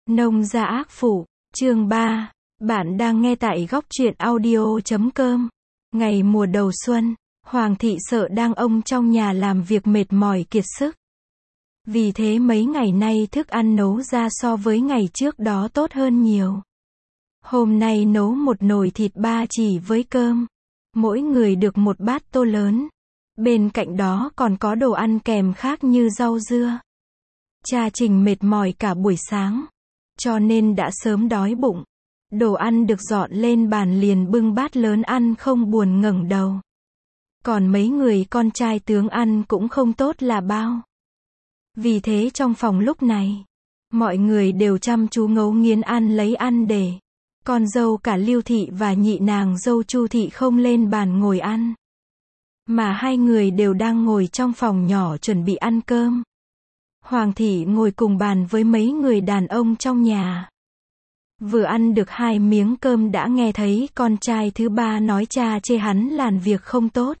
Nông gia ác phụ, chương 3. Bạn đang nghe tại góc truyện audio.com. Ngày mùa đầu xuân, Hoàng thị sợ đang ông trong nhà làm việc mệt mỏi kiệt sức. Vì thế mấy ngày nay thức ăn nấu ra so với ngày trước đó tốt hơn nhiều. Hôm nay nấu một nồi thịt ba chỉ với cơm. Mỗi người được một bát tô lớn. Bên cạnh đó còn có đồ ăn kèm khác như rau dưa. Cha Trình mệt mỏi cả buổi sáng, cho nên đã sớm đói bụng. Đồ ăn được dọn lên bàn liền bưng bát lớn ăn không buồn ngẩng đầu. Còn mấy người con trai tướng ăn cũng không tốt là bao. Vì thế trong phòng lúc này, mọi người đều chăm chú ngấu nghiến ăn lấy ăn để con dâu cả Lưu thị và nhị nàng dâu Chu thị không lên bàn ngồi ăn. Mà hai người đều đang ngồi trong phòng nhỏ chuẩn bị ăn cơm. Hoàng thị ngồi cùng bàn với mấy người đàn ông trong nhà. Vừa ăn được 2 miếng cơm đã nghe thấy con trai thứ ba nói cha chê hắn làm việc không tốt.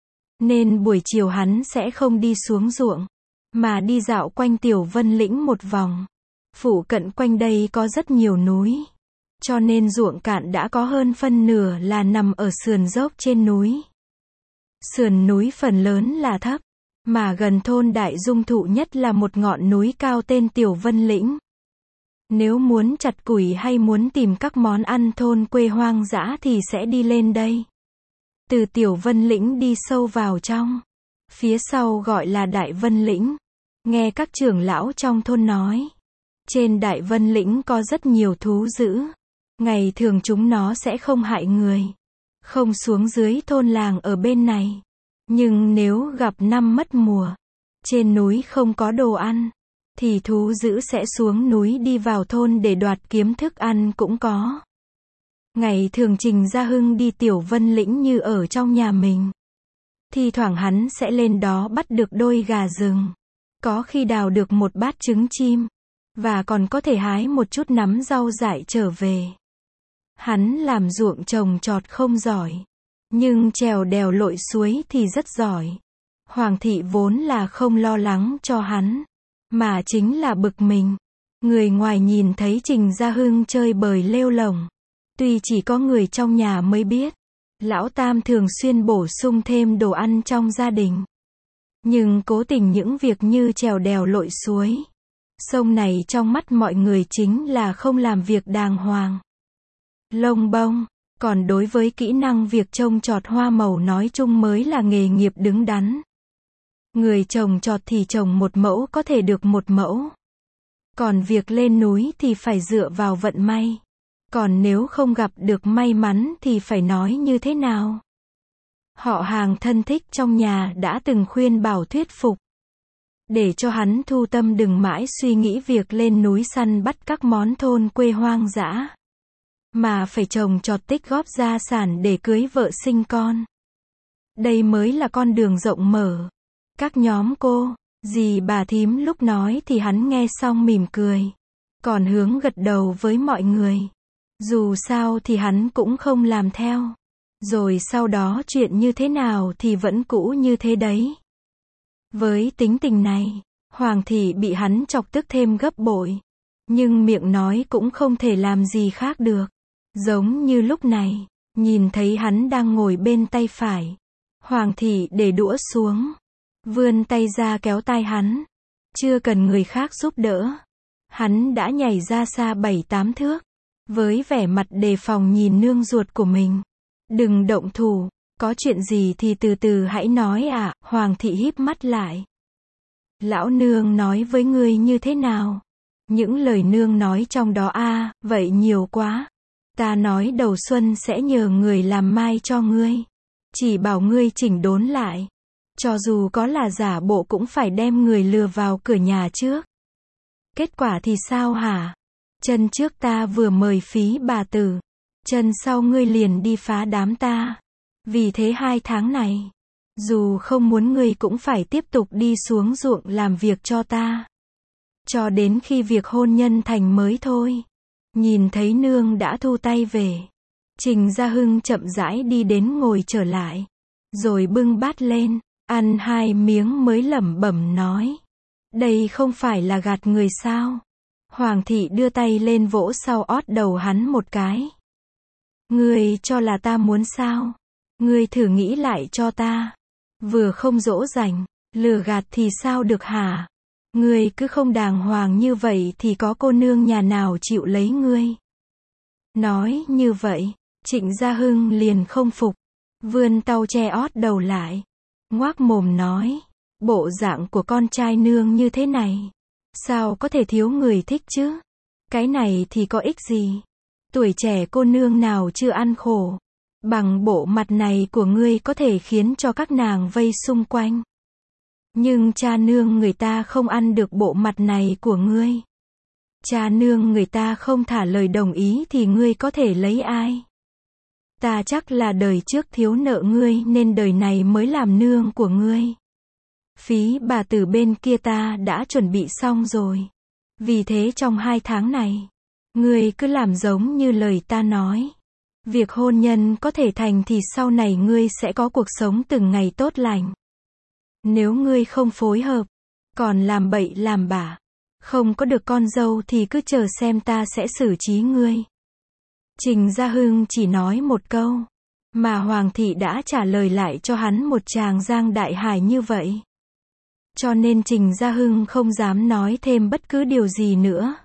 Nên buổi chiều hắn sẽ không đi xuống ruộng, mà đi dạo quanh Tiểu Vân Lĩnh một vòng. Phụ cận quanh đây có rất nhiều núi, cho nên ruộng cạn đã có hơn phân nửa là nằm ở sườn dốc trên núi. Sườn núi phần lớn là thấp, mà gần thôn Đại Dung Thụ nhất là một ngọn núi cao tên Tiểu Vân Lĩnh. Nếu muốn chặt củi hay muốn tìm các món ăn thôn quê hoang dã thì sẽ đi lên đây. Từ Tiểu Vân Lĩnh đi sâu vào trong, phía sau gọi là Đại Vân Lĩnh. Nghe các trưởng lão trong thôn nói, trên Đại Vân Lĩnh có rất nhiều thú dữ. Ngày thường chúng nó sẽ không hại người, không xuống dưới thôn làng ở bên này. Nhưng nếu gặp năm mất mùa, trên núi không có đồ ăn, thì thú dữ sẽ xuống núi đi vào thôn để đoạt kiếm thức ăn cũng có. Ngày thường Trình Gia Hưng đi Tiểu Vân Lĩnh như ở trong nhà mình. Thi thoảng hắn sẽ lên đó bắt được đôi gà rừng, có khi đào được một bát trứng chim, và còn có thể hái một chút nắm rau dại trở về. Hắn làm ruộng trồng trọt không giỏi, nhưng trèo đèo lội suối thì rất giỏi. Hoàng thị vốn là không lo lắng cho hắn, mà chính là bực mình. Người ngoài nhìn thấy Trình Gia Hưng chơi bời lêu lổng. Tuy chỉ có người trong nhà mới biết, lão tam thường xuyên bổ sung thêm đồ ăn trong gia đình. Nhưng cố tình những việc như trèo đèo lội suối, sông này trong mắt mọi người chính là không làm việc đàng hoàng. Lông bông. Còn đối với kỹ năng việc trồng trọt hoa màu nói chung mới là nghề nghiệp đứng đắn. Người trồng trọt thì trồng một mẫu có thể được một mẫu. Còn việc lên núi thì phải dựa vào vận may. Còn nếu không gặp được may mắn thì phải nói như thế nào? Họ hàng thân thích trong nhà đã từng khuyên bảo thuyết phục, để cho hắn thu tâm đừng mãi suy nghĩ việc lên núi săn bắt các món thôn quê hoang dã, mà phải trồng trọt tích góp gia sản để cưới vợ sinh con. Đây mới là con đường rộng mở. Các nhóm cô, dì bà thím lúc nói thì hắn nghe xong mỉm cười, còn hướng gật đầu với mọi người. Dù sao thì hắn cũng không làm theo. Rồi sau đó chuyện như thế nào thì vẫn cũ như thế đấy. Với tính tình này, Hoàng thị bị hắn chọc tức thêm gấp bội. Nhưng miệng nói cũng không thể làm gì khác được. Giống như lúc này, nhìn thấy hắn đang ngồi bên tay phải. Hoàng thị để đũa xuống, vươn tay ra kéo tay hắn. Chưa cần người khác giúp đỡ, hắn đã nhảy ra xa 7-8 thước, với vẻ mặt đề phòng nhìn nương ruột của mình. Đừng động thủ, có chuyện gì thì từ từ hãy nói ạ. Hoàng thị híp mắt lại. Lão nương nói với ngươi như thế nào? Những lời nương nói trong đó vậy nhiều quá. Ta nói đầu xuân sẽ nhờ người làm mai cho ngươi. Chỉ bảo ngươi chỉnh đốn lại. Cho dù có là giả bộ cũng phải đem người lừa vào cửa nhà trước. Kết quả thì sao hả? Chân trước ta vừa mời phí bà tử, chân sau ngươi liền đi phá đám ta. Vì thế 2 tháng này, dù không muốn ngươi cũng phải tiếp tục đi xuống ruộng làm việc cho ta. Cho đến khi việc hôn nhân thành mới thôi. Nhìn thấy nương đã thu tay về, Trình Gia Hưng chậm rãi đi đến ngồi trở lại, rồi bưng bát lên, ăn 2 miếng mới lẩm bẩm nói. Đây không phải là gạt người sao? Hoàng thị đưa tay lên vỗ sau ót đầu hắn một cái. Ngươi cho là ta muốn sao? Ngươi thử nghĩ lại cho ta. Vừa không dỗ dành, lừa gạt thì sao được hả? Ngươi cứ không đàng hoàng như vậy thì có cô nương nhà nào chịu lấy ngươi. Nói như vậy, Trịnh Gia Hưng liền không phục, vươn tau che ót đầu lại, ngoác mồm nói, bộ dạng của con trai nương như thế này, sao có thể thiếu người thích chứ? Cái này thì có ích gì? Tuổi trẻ cô nương nào chưa ăn khổ, bằng bộ mặt này của ngươi có thể khiến cho các nàng vây xung quanh. Nhưng cha nương người ta không ăn được bộ mặt này của ngươi. Cha nương người ta không thả lời đồng ý thì ngươi có thể lấy ai? Ta chắc là đời trước thiếu nợ ngươi nên đời này mới làm nương của ngươi. Phí bà từ bên kia ta đã chuẩn bị xong rồi. Vì thế trong 2 tháng này, ngươi cứ làm giống như lời ta nói. Việc hôn nhân có thể thành thì sau này ngươi sẽ có cuộc sống từng ngày tốt lành. Nếu ngươi không phối hợp, còn làm bậy làm bạ, không có được con dâu thì cứ chờ xem ta sẽ xử trí ngươi. Trình Gia Hưng chỉ nói một câu, mà Hoàng thị đã trả lời lại cho hắn một tràng giang đại hải như vậy. Cho nên Trình Gia Hưng không dám nói thêm bất cứ điều gì nữa.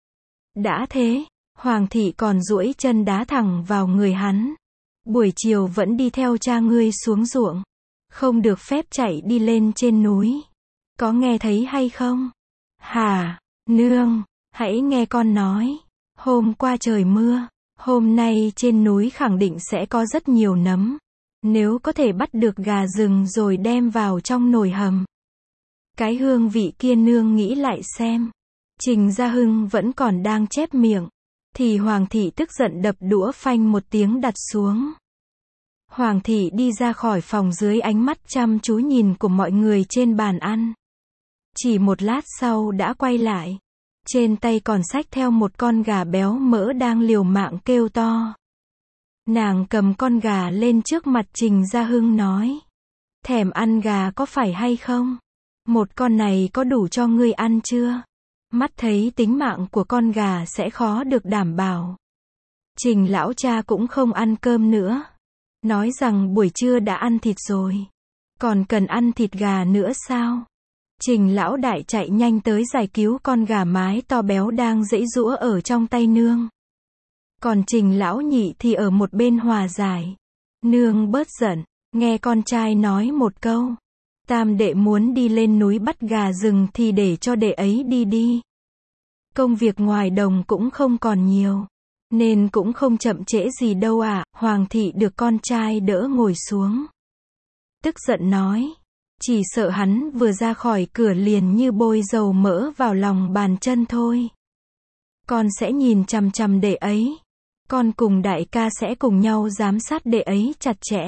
Đã thế, Hoàng thị còn duỗi chân đá thẳng vào người hắn. Buổi chiều vẫn đi theo cha ngươi xuống ruộng, không được phép chạy đi lên trên núi. Có nghe thấy hay không? Hả, nương, hãy nghe con nói. Hôm qua trời mưa, hôm nay trên núi khẳng định sẽ có rất nhiều nấm. Nếu có thể bắt được gà rừng rồi đem vào trong nồi hầm. Cái hương vị kia nương nghĩ lại xem. Trình Gia Hưng vẫn còn đang chép miệng, thì Hoàng thị tức giận đập đũa phanh một tiếng đặt xuống. Hoàng thị đi ra khỏi phòng dưới ánh mắt chăm chú nhìn của mọi người trên bàn ăn. Chỉ một lát sau đã quay lại. Trên tay còn xách theo một con gà béo mỡ đang liều mạng kêu to. Nàng cầm con gà lên trước mặt Trình Gia Hưng nói. Thèm ăn gà có phải hay không? Một con này có đủ cho ngươi ăn chưa? Mắt thấy tính mạng của con gà sẽ khó được đảm bảo. Trình lão cha cũng không ăn cơm nữa. Nói rằng buổi trưa đã ăn thịt rồi. Còn cần ăn thịt gà nữa sao? Trình lão đại chạy nhanh tới giải cứu con gà mái to béo đang giãy giụa ở trong tay nương. Còn Trình lão nhị thì ở một bên hòa giải. Nương bớt giận, nghe con trai nói một câu. Tam đệ muốn đi lên núi bắt gà rừng thì để cho đệ ấy đi đi. Công việc ngoài đồng cũng không còn nhiều, nên cũng không chậm trễ gì đâu ạ. Hoàng thị được con trai đỡ ngồi xuống. Tức giận nói. Chỉ sợ hắn vừa ra khỏi cửa liền như bôi dầu mỡ vào lòng bàn chân thôi. Con sẽ nhìn chằm chằm đệ ấy. Con cùng đại ca sẽ cùng nhau giám sát đệ ấy chặt chẽ.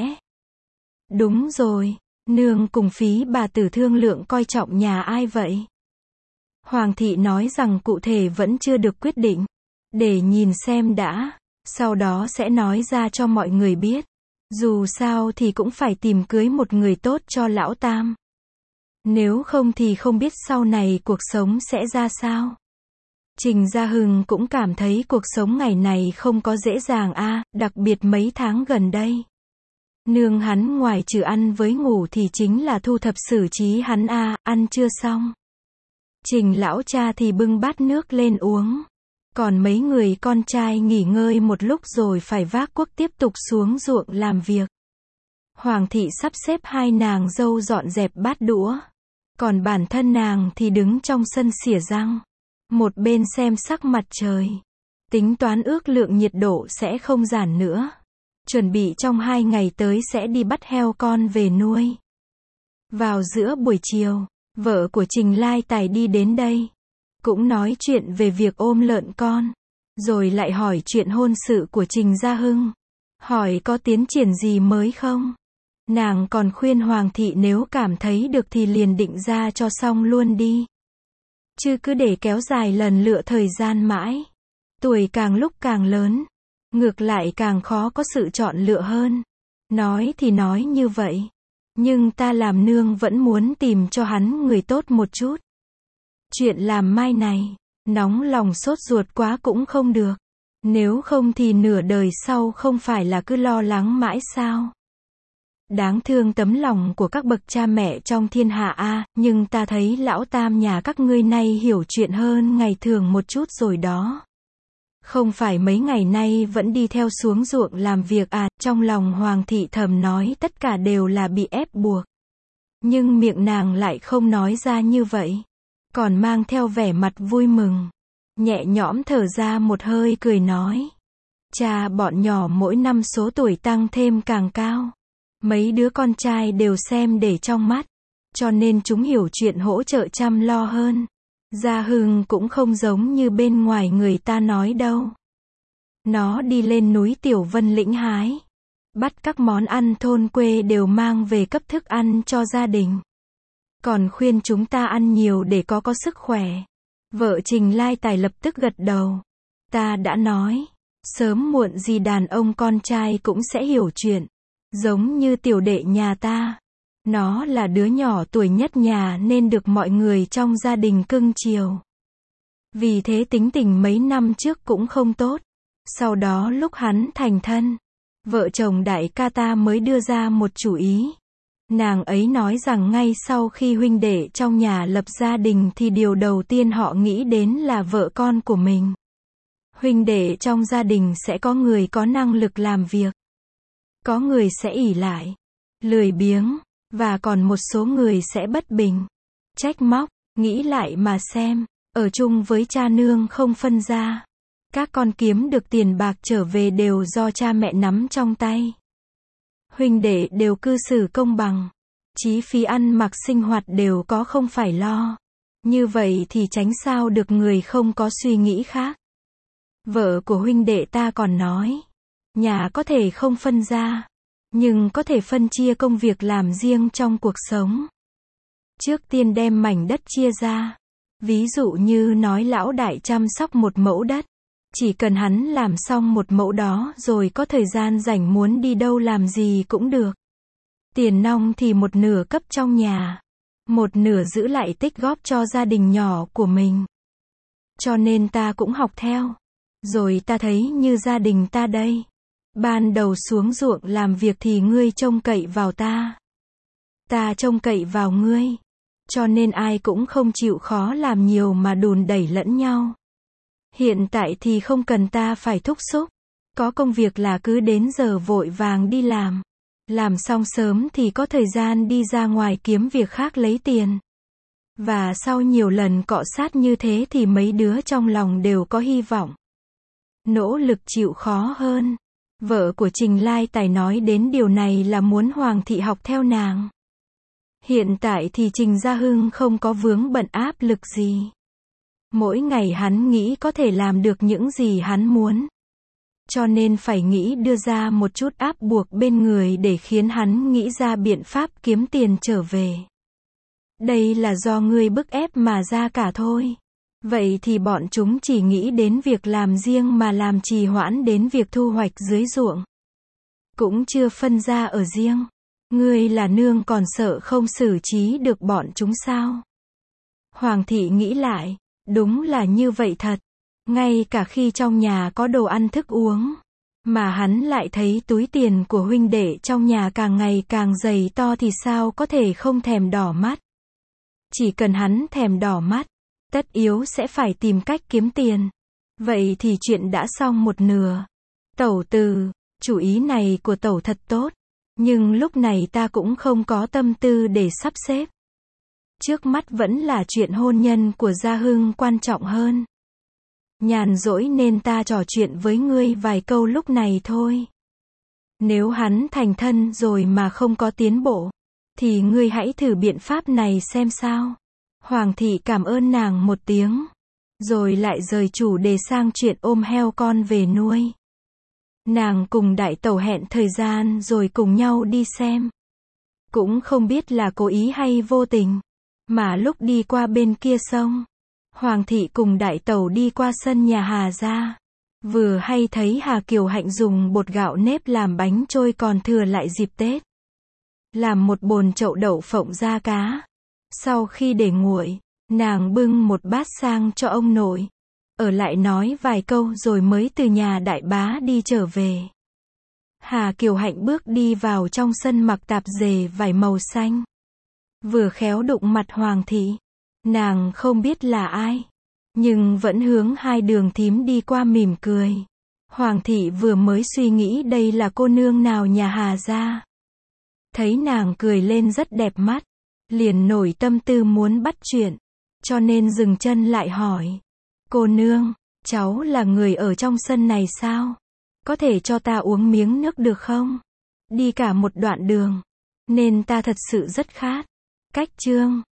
Đúng rồi, nương cùng Phí bà tử thương lượng coi trọng nhà ai vậy? Hoàng thị nói rằng cụ thể vẫn chưa được quyết định. Để nhìn xem đã, sau đó sẽ nói ra cho mọi người biết. Dù sao thì cũng phải tìm cưới một người tốt cho lão tam. Nếu không thì không biết sau này cuộc sống sẽ ra sao. Trình Gia Hưng cũng cảm thấy cuộc sống ngày này không có dễ dàng đặc biệt mấy tháng gần đây. Nương hắn ngoài trừ ăn với ngủ thì chính là thu thập xử trí hắn ăn chưa xong. Trình lão cha thì bưng bát nước lên uống. Còn mấy người con trai nghỉ ngơi một lúc rồi phải vác cuốc tiếp tục xuống ruộng làm việc. Hoàng thị sắp xếp hai nàng dâu dọn dẹp bát đũa. Còn bản thân nàng thì đứng trong sân xỉa răng. Một bên xem sắc mặt trời. Tính toán ước lượng nhiệt độ sẽ không giảm nữa. Chuẩn bị trong 2 ngày tới sẽ đi bắt heo con về nuôi. Vào giữa buổi chiều, vợ của Trình Lai Tài đi đến đây. Cũng nói chuyện về việc ôm lợn con. Rồi lại hỏi chuyện hôn sự của Trình Gia Hưng. Hỏi có tiến triển gì mới không? Nàng còn khuyên Hoàng thị nếu cảm thấy được thì liền định ra cho xong luôn đi. Chứ cứ để kéo dài lần lựa thời gian mãi. Tuổi càng lúc càng lớn. Ngược lại càng khó có sự chọn lựa hơn. Nói thì nói như vậy. Nhưng ta làm nương vẫn muốn tìm cho hắn người tốt một chút. Chuyện làm mai này, Nóng lòng sốt ruột quá cũng không được. Nếu không thì nửa đời sau không phải là cứ lo lắng mãi sao? Đáng thương tấm lòng của các bậc cha mẹ trong thiên hạ a, nhưng ta thấy lão tam nhà các ngươi nay hiểu chuyện hơn ngày thường một chút rồi đó. Không phải mấy ngày nay vẫn đi theo xuống ruộng làm việc à, trong lòng Hoàng thị thầm nói tất cả đều là bị ép buộc. Nhưng miệng nàng lại không nói ra như vậy. Còn mang theo vẻ mặt vui mừng. Nhẹ nhõm thở ra một hơi cười nói. Cha bọn nhỏ mỗi năm số tuổi tăng thêm càng cao. Mấy đứa con trai đều xem để trong mắt. Cho nên chúng hiểu chuyện hỗ trợ chăm lo hơn. Gia Hưng cũng không giống như bên ngoài người ta nói đâu. Nó đi lên núi Tiểu Vân Lĩnh hái. Bắt các món ăn thôn quê đều mang về cấp thức ăn cho gia đình. Còn khuyên chúng ta ăn nhiều để có sức khỏe. Vợ Trình Lai Tài lập tức gật đầu. Ta đã nói, sớm muộn gì đàn ông con trai cũng sẽ hiểu chuyện. Giống như tiểu đệ nhà ta. Nó là đứa nhỏ tuổi nhất nhà nên được mọi người trong gia đình cưng chiều. Vì thế tính tình mấy năm trước cũng không tốt. Sau đó lúc hắn thành thân, vợ chồng đại ca ta mới đưa ra một chủ ý. Nàng ấy nói rằng ngay sau khi huynh đệ trong nhà lập gia đình thì điều đầu tiên họ nghĩ đến là vợ con của mình. Huynh đệ trong gia đình sẽ có người có năng lực làm việc. Có người sẽ ỷ lại, lười biếng, và còn một số người sẽ bất bình, trách móc. Nghĩ lại mà xem, ở chung với cha nương không phân ra. Các con kiếm được tiền bạc trở về đều do cha mẹ nắm trong tay. Huynh đệ đều cư xử công bằng. Chí phí ăn mặc sinh hoạt đều có không phải lo. Như vậy thì tránh sao được người không có suy nghĩ khác. Vợ của huynh đệ ta còn nói, nhà có thể không phân ra, nhưng có thể phân chia công việc làm riêng trong cuộc sống. Trước tiên đem mảnh đất chia ra. Ví dụ như nói lão đại chăm sóc một mẫu đất. Chỉ cần hắn làm xong một mẫu đó rồi có thời gian rảnh muốn đi đâu làm gì cũng được. Tiền nong thì một nửa cấp trong nhà. Một nửa giữ lại tích góp cho gia đình nhỏ của mình. Cho nên ta cũng học theo. Rồi ta thấy như gia đình ta đây. Ban đầu xuống ruộng làm việc thì ngươi trông cậy vào ta. Ta trông cậy vào ngươi. Cho nên ai cũng không chịu khó làm nhiều mà đùn đẩy lẫn nhau. Hiện tại thì không cần ta phải thúc giục. Có công việc là cứ đến giờ vội vàng đi làm. Làm xong sớm thì có thời gian đi ra ngoài kiếm việc khác lấy tiền. Và sau nhiều lần cọ sát như thế thì mấy đứa trong lòng đều có hy vọng. Nỗ lực chịu khó hơn. Vợ của Trình Lai Tài nói đến điều này là muốn Hoàng thị học theo nàng. Hiện tại thì Trình Gia Hưng không có vướng bận áp lực gì. Mỗi ngày hắn nghĩ có thể làm được những gì hắn muốn. Cho nên phải nghĩ đưa ra một chút áp buộc bên người để khiến hắn nghĩ ra biện pháp kiếm tiền trở về. Đây là do ngươi bức ép mà ra cả thôi. Vậy thì bọn chúng chỉ nghĩ đến việc làm riêng mà làm trì hoãn đến việc thu hoạch dưới ruộng. Cũng chưa phân ra ở riêng. Ngươi là nương còn sợ không xử trí được bọn chúng sao? Hoàng thị nghĩ lại, đúng là như vậy thật. Ngay cả khi trong nhà có đồ ăn thức uống, mà hắn lại thấy túi tiền của huynh đệ trong nhà càng ngày càng dày to thì sao có thể không thèm đỏ mắt. Chỉ cần hắn thèm đỏ mắt, tất yếu sẽ phải tìm cách kiếm tiền. Vậy thì chuyện đã xong một nửa. Tẩu Từ, chủ ý này của tẩu thật tốt. Nhưng lúc này ta cũng không có tâm tư để sắp xếp. Trước mắt vẫn là chuyện hôn nhân của Gia Hưng quan trọng hơn. Nhàn rỗi nên ta trò chuyện với ngươi vài câu lúc này thôi. Nếu hắn thành thân rồi mà không có tiến bộ, thì ngươi hãy thử biện pháp này xem sao. Hoàng thị cảm ơn nàng một tiếng, rồi lại rời chủ đề sang chuyện ôm heo con về nuôi. Nàng cùng đại tẩu hẹn thời gian rồi cùng nhau đi xem. Cũng không biết là cố ý hay vô tình, mà lúc đi qua bên kia sông, Hoàng thị cùng đại tẩu đi qua sân nhà Hà gia. Vừa hay thấy Hà Kiều Hạnh dùng bột gạo nếp làm bánh trôi còn thừa lại dịp Tết. Làm một bồn chậu đậu phộng da cá. Sau khi để nguội, nàng bưng một bát sang cho ông nội. ở lại nói vài câu rồi mới từ nhà đại bá đi trở về. Hà Kiều Hạnh bước đi vào trong sân mặc tạp dề vải màu xanh. Vừa khéo đụng mặt Hoàng thị. Nàng không biết là ai, nhưng vẫn hướng hai đường thím đi qua mỉm cười. Hoàng thị vừa mới suy nghĩ đây là cô nương nào nhà Hà gia. Thấy nàng cười lên rất đẹp mắt, liền nổi tâm tư muốn bắt chuyện, cho nên dừng chân lại hỏi. Cô nương, cháu là người ở trong sân này sao? Có thể cho ta uống miếng nước được không? Đi cả một đoạn đường, nên ta thật sự rất khát. Cách Trương